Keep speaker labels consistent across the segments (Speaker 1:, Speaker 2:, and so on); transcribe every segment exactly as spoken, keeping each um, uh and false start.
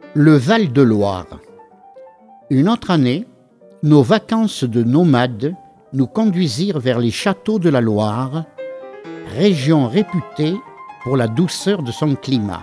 Speaker 1: Le Val-de-Loire. Une autre année, nos vacances de nomades nous conduisirent vers les châteaux de la Loire, région réputée pour la douceur de son climat.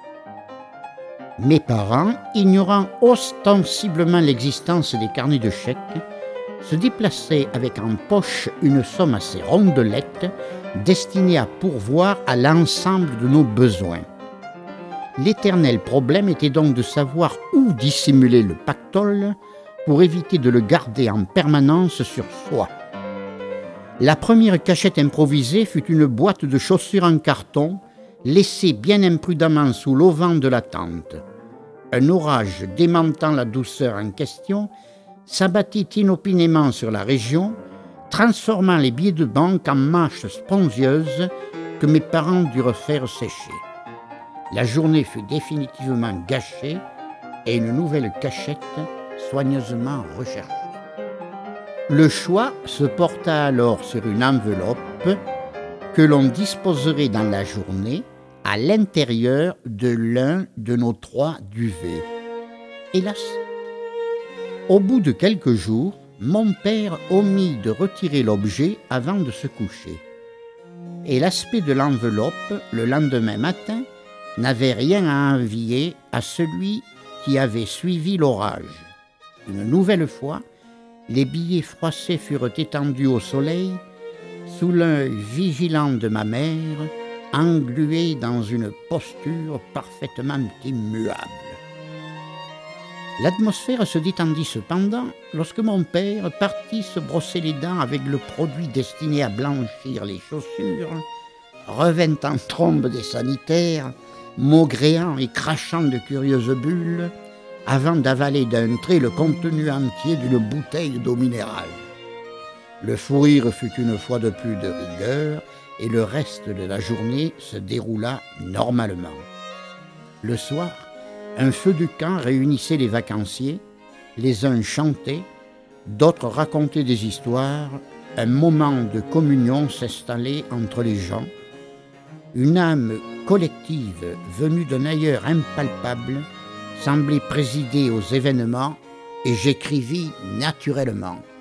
Speaker 1: Mes parents, ignorant ostensiblement l'existence des carnets de chèques, se déplaçaient avec en poche une somme assez rondelette destinée à pourvoir à l'ensemble de nos besoins. L'éternel problème était donc de savoir où dissimuler le pactole pour éviter de le garder en permanence sur soi. La première cachette improvisée fut une boîte de chaussures en carton laissée bien imprudemment sous l'auvent de la tente. Un orage démentant la douceur en question s'abattit inopinément sur la région, transformant les billets de banque en mâches spongieuses que mes parents durent faire sécher. La journée fut définitivement gâchée et une nouvelle cachette soigneusement recherchée. Le choix se porta alors sur une enveloppe que l'on disposerait dans la journée à l'intérieur de l'un de nos trois duvets. Hélas, au bout de quelques jours, mon père omit de retirer l'objet avant de se coucher. Et l'aspect de l'enveloppe, le lendemain matin, n'avait rien à envier à celui qui avait suivi l'orage. Une nouvelle fois, les billets froissés furent étendus au soleil, sous l'œil vigilant de ma mère, engluée dans une posture parfaitement immuable. L'atmosphère se détendit cependant lorsque mon père partit se brosser les dents avec le produit destiné à blanchir les chaussures, revint en trombe des sanitaires, maugréant et crachant de curieuses bulles, avant d'avaler d'un trait le contenu entier d'une bouteille d'eau minérale. Le fou rire fut une fois de plus de rigueur, et le reste de la journée se déroula normalement. Le soir, un feu de camp réunissait les vacanciers, les uns chantaient, d'autres racontaient des histoires, un moment de communion s'installait entre les gens. Une âme collective venue d'un ailleurs impalpable semblait présider aux événements et j'écrivis naturellement.